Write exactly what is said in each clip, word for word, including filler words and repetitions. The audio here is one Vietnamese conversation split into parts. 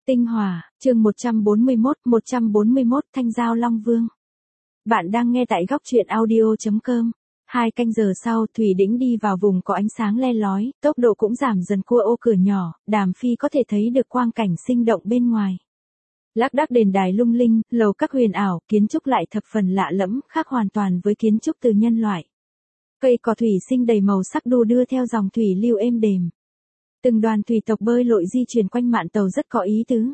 Tinh Hòa, chương một trăm bốn mươi mốt, một trăm bốn mươi mốt Thanh Giao Long Vương. Bạn đang nghe tại góc truyện audio chấm com. Hai canh giờ sau, Thủy Đĩnh đi vào vùng có ánh sáng le lói, tốc độ cũng giảm dần qua ô cửa nhỏ, Đàm Phi có thể thấy được quang cảnh sinh động bên ngoài. Lác đác đền đài lung linh, lầu các huyền ảo, kiến trúc lại thập phần lạ lẫm, khác hoàn toàn với kiến trúc từ nhân loại. Cây cỏ thủy sinh đầy màu sắc đu đưa theo dòng thủy lưu êm đềm. Từng đoàn thủy tộc bơi lội di chuyển quanh mạn tàu rất có ý tứ.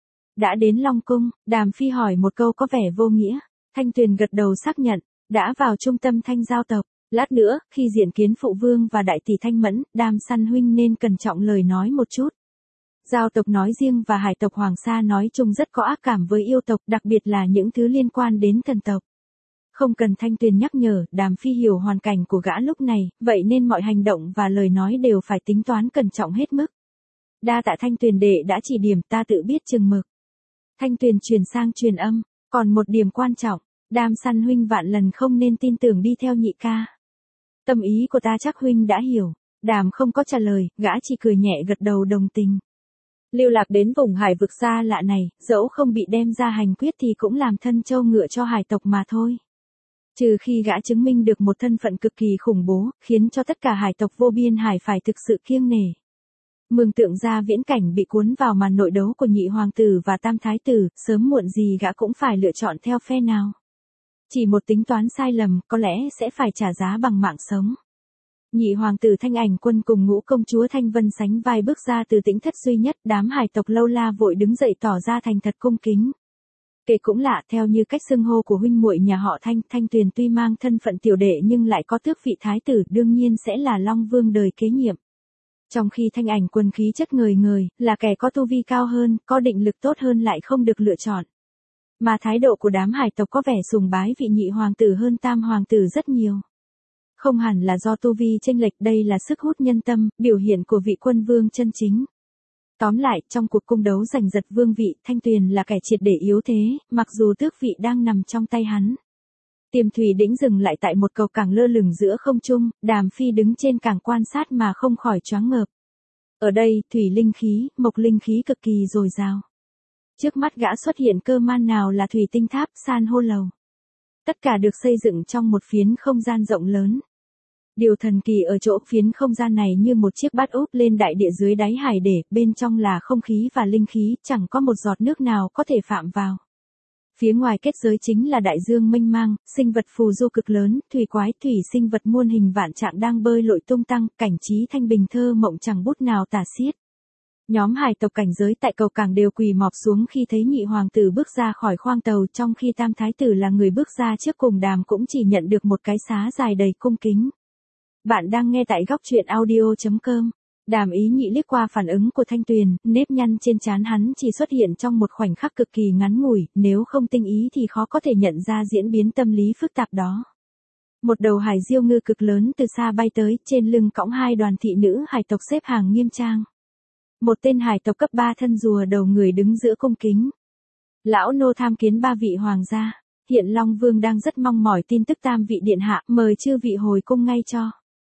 Đã đến Long Cung, Đàm Phi hỏi một câu có vẻ vô nghĩa. Thanh Tuyền gật đầu xác nhận, đã vào trung tâm Thanh Giao tộc. Lát nữa, khi diện kiến phụ vương và đại tỷ Thanh Mẫn, Đàm Săn huynh nên cẩn trọng lời nói một chút. Giao tộc nói riêng và hải tộc Hoàng Sa nói chung rất có ác cảm với yêu tộc, đặc biệt là những thứ liên quan đến thần tộc. Không cần Thanh Tuyền nhắc nhở, Đàm Phi hiểu hoàn cảnh của gã lúc này, vậy nên mọi hành động và lời nói đều phải tính toán cẩn trọng hết mức. Đa tạ Thanh Tuyền đệ đã chỉ điểm, ta tự biết chừng mực. Thanh Tuyền truyền sang truyền âm, còn một điểm quan trọng, Đàm Săn huynh vạn lần không nên tin tưởng đi theo nhị ca. Tâm ý của ta chắc huynh đã hiểu. Đàm không có trả lời, gã chỉ cười nhẹ gật đầu đồng tình. Lưu lạc đến vùng hải vực xa lạ này, dẫu không bị đem ra hành quyết thì cũng làm thân trâu ngựa cho hải tộc mà thôi. Trừ khi gã chứng minh được một thân phận cực kỳ khủng bố, khiến cho tất cả hải tộc vô biên hải phải thực sự kiêng nể. Mường tượng ra viễn cảnh bị cuốn vào màn nội đấu của nhị hoàng tử và tam thái tử, sớm muộn gì gã cũng phải lựa chọn theo phe nào. Chỉ một tính toán sai lầm, có lẽ sẽ phải trả giá bằng mạng sống. Nhị hoàng tử Thanh Ảnh Quân cùng ngũ công chúa Thanh Vân sánh vai bước ra từ tĩnh thất duy nhất, đám hải tộc lâu la vội đứng dậy tỏ ra thành thật cung kính. Kể cũng lạ, theo như cách xưng hô của huynh muội nhà họ Thanh, Thanh Tuyền tuy mang thân phận tiểu đệ nhưng lại có tước vị thái tử, đương nhiên sẽ là Long Vương đời kế nhiệm. Trong khi Thanh Ảnh Quân khí chất ngời ngời, là kẻ có tu vi cao hơn, có định lực tốt hơn lại không được lựa chọn. Mà thái độ của đám hải tộc có vẻ sùng bái vị nhị hoàng tử hơn tam hoàng tử rất nhiều. Không hẳn là do tu vi chênh lệch, đây là sức hút nhân tâm, biểu hiện của vị quân vương chân chính. Tóm lại, trong cuộc cung đấu giành giật vương vị, Thanh Tuyền là kẻ triệt để yếu thế, mặc dù tước vị đang nằm trong tay hắn. Tiềm Thủy Đĩnh dừng lại tại một cầu cảng lơ lửng giữa không trung, Đàm Phi đứng trên cảng quan sát mà không khỏi choáng ngợp. Ở đây, thủy linh khí, mộc linh khí cực kỳ dồi dào. Trước mắt gã xuất hiện cơ man nào là thủy tinh tháp, san hô lầu. Tất cả được xây dựng trong một phiến không gian rộng lớn. Điều thần kỳ ở chỗ phiến không gian này như một chiếc bát úp lên đại địa dưới đáy hải để, bên trong là không khí và linh khí, chẳng có một giọt nước nào có thể phạm vào. Phía ngoài kết giới chính là đại dương mênh mang, sinh vật phù du cực lớn, thủy quái, thủy sinh vật muôn hình vạn trạng đang bơi lội tung tăng, cảnh trí thanh bình thơ mộng chẳng bút nào tả xiết. Nhóm hải tộc cảnh giới tại cầu cảng đều quỳ mọp xuống khi thấy nhị hoàng tử bước ra khỏi khoang tàu, trong khi tam thái tử là người bước ra trước cùng. Đàm cũng chỉ nhận được một cái xá dài đầy cung kính. Bạn đang nghe tại góc truyện audio chấm com. Đàm ý nhị liếc qua phản ứng của Thanh Tuyền, nếp nhăn trên trán hắn chỉ xuất hiện trong một khoảnh khắc cực kỳ ngắn ngủi, nếu không tinh ý thì khó có thể nhận ra diễn biến tâm lý phức tạp đó. Một đầu hải diêu ngư cực lớn từ xa bay tới, trên lưng cõng hai đoàn thị nữ hải tộc xếp hàng nghiêm trang. Một tên hải tộc cấp ba thân rùa đầu người đứng giữa cung kính. Lão nô tham kiến ba vị hoàng gia, hiện Long Vương đang rất mong mỏi tin tức tam vị điện hạ, mời chư vị hồi cung ngay cho.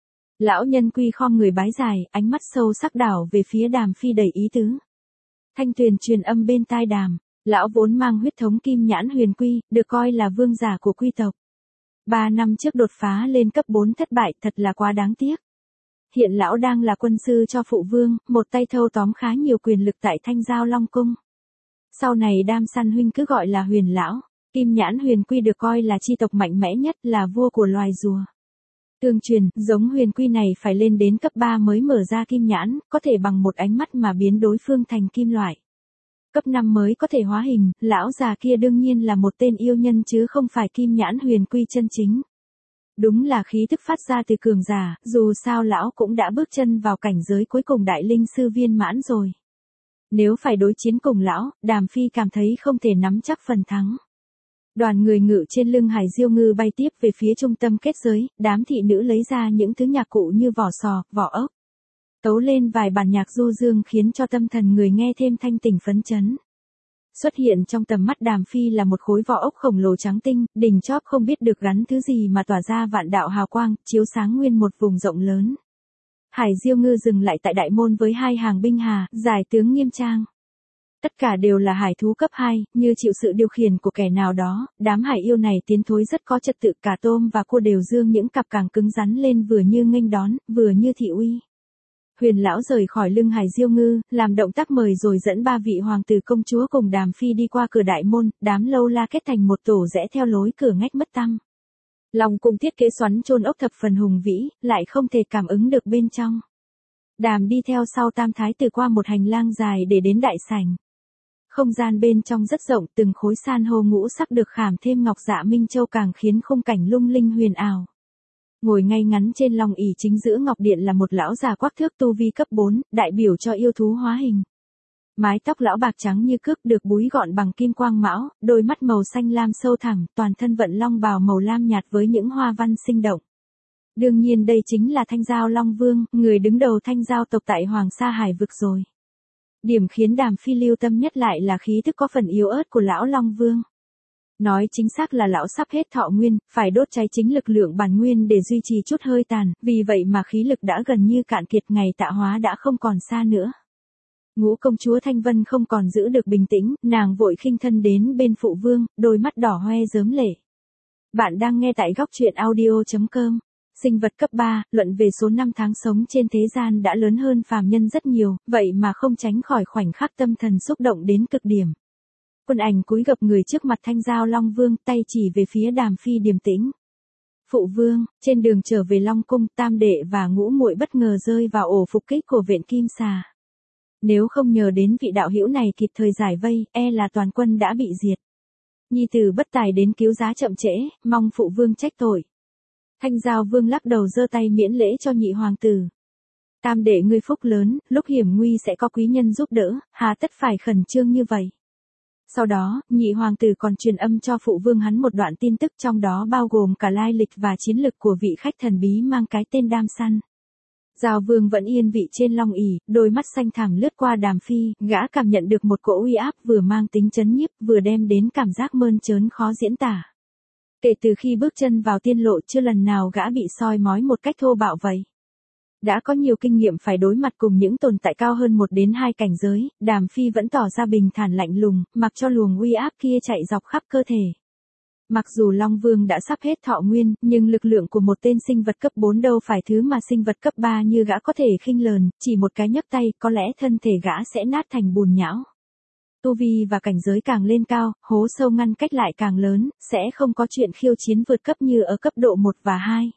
Lão nhân quy khom người bái dài, ánh mắt sâu sắc đảo về phía Đàm Phi đầy ý tứ. Thanh Tuyền truyền âm bên tai Đàm, lão vốn mang huyết thống kim nhãn huyền quy, được coi là vương giả của quy tộc. Ba năm trước đột phá lên cấp bốn thất bại, thật là quá đáng tiếc. Hiện lão đang là quân sư cho phụ vương, một tay thâu tóm khá nhiều quyền lực tại Thanh Giao Long Cung. Sau này Đàm Săn huynh cứ gọi là huyền lão, kim nhãn huyền quy được coi là chi tộc mạnh mẽ nhất, là vua của loài rùa. Tương truyền, giống huyền quy này phải lên đến cấp ba mới mở ra kim nhãn, có thể bằng một ánh mắt mà biến đối phương thành kim loại. Cấp năm mới có thể hóa hình, lão già kia đương nhiên là một tên yêu nhân chứ không phải kim nhãn huyền quy chân chính. Đúng là khí thức phát ra từ cường giả, dù sao lão cũng đã bước chân vào cảnh giới cuối cùng đại linh sư viên mãn rồi. Nếu phải đối chiến cùng lão, Đàm Phi cảm thấy không thể nắm chắc phần thắng. Đoàn người ngự trên lưng hải diêu ngư bay tiếp về phía trung tâm kết giới, đám thị nữ lấy ra những thứ nhạc cụ như vỏ sò, vỏ ốc. Tấu lên vài bản nhạc du dương khiến cho tâm thần người nghe thêm thanh tỉnh phấn chấn. Xuất hiện trong tầm mắt Đàm Phi là một khối vỏ ốc khổng lồ trắng tinh, đỉnh chóp không biết được gắn thứ gì mà tỏa ra vạn đạo hào quang, chiếu sáng nguyên một vùng rộng lớn. Hải diêu ngư dừng lại tại đại môn với hai hàng binh hà, giải tướng nghiêm trang. Tất cả đều là hải thú cấp hai, như chịu sự điều khiển của kẻ nào đó, đám hải yêu này tiến thối rất có trật tự, cả tôm và cua đều dương những cặp càng cứng rắn lên vừa như nghênh đón, vừa như thị uy. Huyền lão rời khỏi lưng Hải Diêu Ngư, làm động tác mời rồi dẫn ba vị hoàng tử công chúa cùng Đàm Phi đi qua cửa đại môn, đám lâu la kết thành một tổ rẽ theo lối cửa ngách mất tăm. Long cung thiết kế xoắn chôn ốc thập phần hùng vĩ, lại không thể cảm ứng được bên trong. Đàm đi theo sau tam thái tử qua một hành lang dài để đến đại sảnh. Không gian bên trong rất rộng, từng khối san hô ngũ sắc được khảm thêm ngọc dạ minh châu càng khiến khung cảnh lung linh huyền ảo. Ngồi ngay ngắn trên long ỷ chính giữa ngọc điện là một lão già quắc thước tu vi cấp bốn, đại biểu cho yêu thú hóa hình. Mái tóc lão bạc trắng như cước được búi gọn bằng kim quang mão, đôi mắt màu xanh lam sâu thẳm, toàn thân vận long bào màu lam nhạt với những hoa văn sinh động. Đương nhiên đây chính là Thanh Giao Long Vương, người đứng đầu Thanh Giao tộc tại Hoàng Sa Hải vực rồi. Điểm khiến Đàm Phi lưu tâm nhất lại là khí thức có phần yếu ớt của lão Long Vương. Nói chính xác là lão sắp hết thọ nguyên, phải đốt cháy chính lực lượng bản nguyên để duy trì chút hơi tàn, vì vậy mà khí lực đã gần như cạn kiệt, ngày tạ hóa đã không còn xa nữa. Ngũ công chúa Thanh Vân không còn giữ được bình tĩnh, nàng vội khinh thân đến bên phụ vương, đôi mắt đỏ hoe rớm lệ. Bạn đang nghe tại góc truyện audio chấm com. Sinh vật cấp ba, luận về số năm tháng sống trên thế gian đã lớn hơn phàm nhân rất nhiều, vậy mà không tránh khỏi khoảnh khắc tâm thần xúc động đến cực điểm. Quân ảnh cúi gập người trước mặt Thanh Giao Long Vương, tay chỉ về phía Đàm Phi điềm tĩnh. Phụ vương, trên đường trở về Long cung, tam đệ và ngũ muội bất ngờ rơi vào ổ phục kích của Vện Kim Xà. Nếu không nhờ đến vị đạo hữu này kịp thời giải vây, e là toàn quân đã bị diệt. Nhi tử bất tài đến cứu giá chậm trễ, mong phụ vương trách tội. Thanh Giao Vương lắc đầu giơ tay miễn lễ cho nhị hoàng tử. Tam đệ ngươi phúc lớn, lúc hiểm nguy sẽ có quý nhân giúp đỡ, hà tất phải khẩn trương như vậy. Sau đó, nhị hoàng tử còn truyền âm cho phụ vương hắn một đoạn tin tức, trong đó bao gồm cả lai lịch và chiến lực của vị khách thần bí mang cái tên Đam Săn. Giao Vương vẫn yên vị trên long ỷ, đôi mắt xanh thẳm lướt qua Đàm Phi, gã cảm nhận được một cỗ uy áp vừa mang tính chấn nhiếp, vừa đem đến cảm giác mơn trớn khó diễn tả. Kể từ khi bước chân vào tiên lộ, chưa lần nào gã bị soi mói một cách thô bạo vậy. Đã có nhiều kinh nghiệm phải đối mặt cùng những tồn tại cao hơn một đến hai cảnh giới, Đàm Phi vẫn tỏ ra bình thản lạnh lùng, mặc cho luồng uy áp kia chạy dọc khắp cơ thể. Mặc dù Long Vương đã sắp hết thọ nguyên, nhưng lực lượng của một tên sinh vật cấp bốn đâu phải thứ mà sinh vật cấp ba như gã có thể khinh lờn, chỉ một cái nhấc tay, có lẽ thân thể gã sẽ nát thành bùn nhão. Tu vi và cảnh giới càng lên cao, hố sâu ngăn cách lại càng lớn, sẽ không có chuyện khiêu chiến vượt cấp như ở cấp độ một và hai.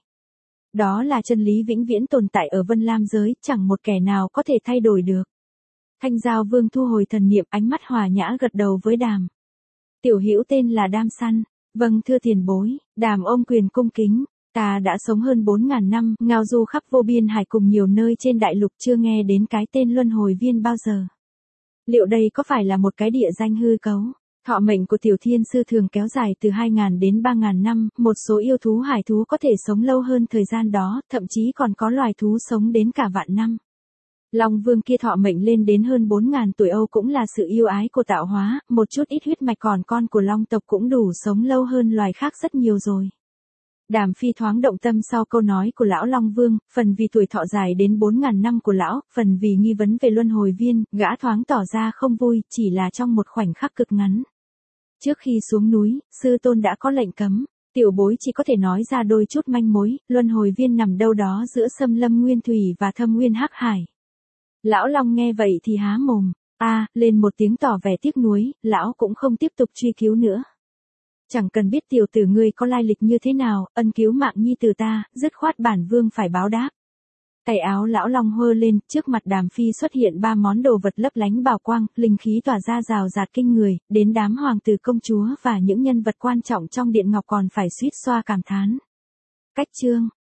Đó là chân lý vĩnh viễn tồn tại ở Vân Lam giới, chẳng một kẻ nào có thể thay đổi được. Thanh Giao Vương thu hồi thần niệm, ánh mắt hòa nhã gật đầu với Đàm. Tiểu hữu tên là Đam Săn. Vâng thưa tiền bối, Đàm ôm quyền cung kính. Ta đã sống hơn bốn ngàn năm, ngao du khắp vô biên hải cùng nhiều nơi trên đại lục, chưa nghe đến cái tên luân hồi viên bao giờ. Liệu đây có phải là một cái địa danh hư cấu? Thọ mệnh của tiểu thiên sư thường kéo dài từ hai ngàn đến ba ngàn năm, một số yêu thú hải thú có thể sống lâu hơn thời gian đó, thậm chí còn có loài thú sống đến cả vạn năm. Long Vương kia thọ mệnh lên đến hơn bốn ngàn tuổi Âu cũng là sự yêu ái của tạo hóa, một chút ít huyết mạch còn con của Long tộc cũng đủ sống lâu hơn loài khác rất nhiều rồi. Đàm Phi thoáng động tâm sau câu nói của lão Long Vương, phần vì tuổi thọ dài đến bốn ngàn năm của lão, phần vì nghi vấn về luân hồi viên, gã thoáng tỏ ra không vui, chỉ là trong một khoảnh khắc cực ngắn. Trước khi xuống núi, sư tôn đã có lệnh cấm, tiểu bối chỉ có thể nói ra đôi chút manh mối, luân hồi viên nằm đâu đó giữa xâm lâm nguyên thủy và thâm nguyên hắc hải. Lão Long nghe vậy thì há mồm, a, à, lên một tiếng tỏ vẻ tiếc nuối, lão cũng không tiếp tục truy cứu nữa. Chẳng cần biết tiểu tử ngươi có lai lịch như thế nào, ân cứu mạng nhi tử ta, dứt khoát bản vương phải báo đáp. Tay áo lão Long hơ lên, trước mặt Đàm Phi xuất hiện ba món đồ vật lấp lánh bảo quang, linh khí tỏa ra rào rạt kinh người, đến đám hoàng tử công chúa và những nhân vật quan trọng trong điện ngọc còn phải suýt xoa cảm thán. Cách chương,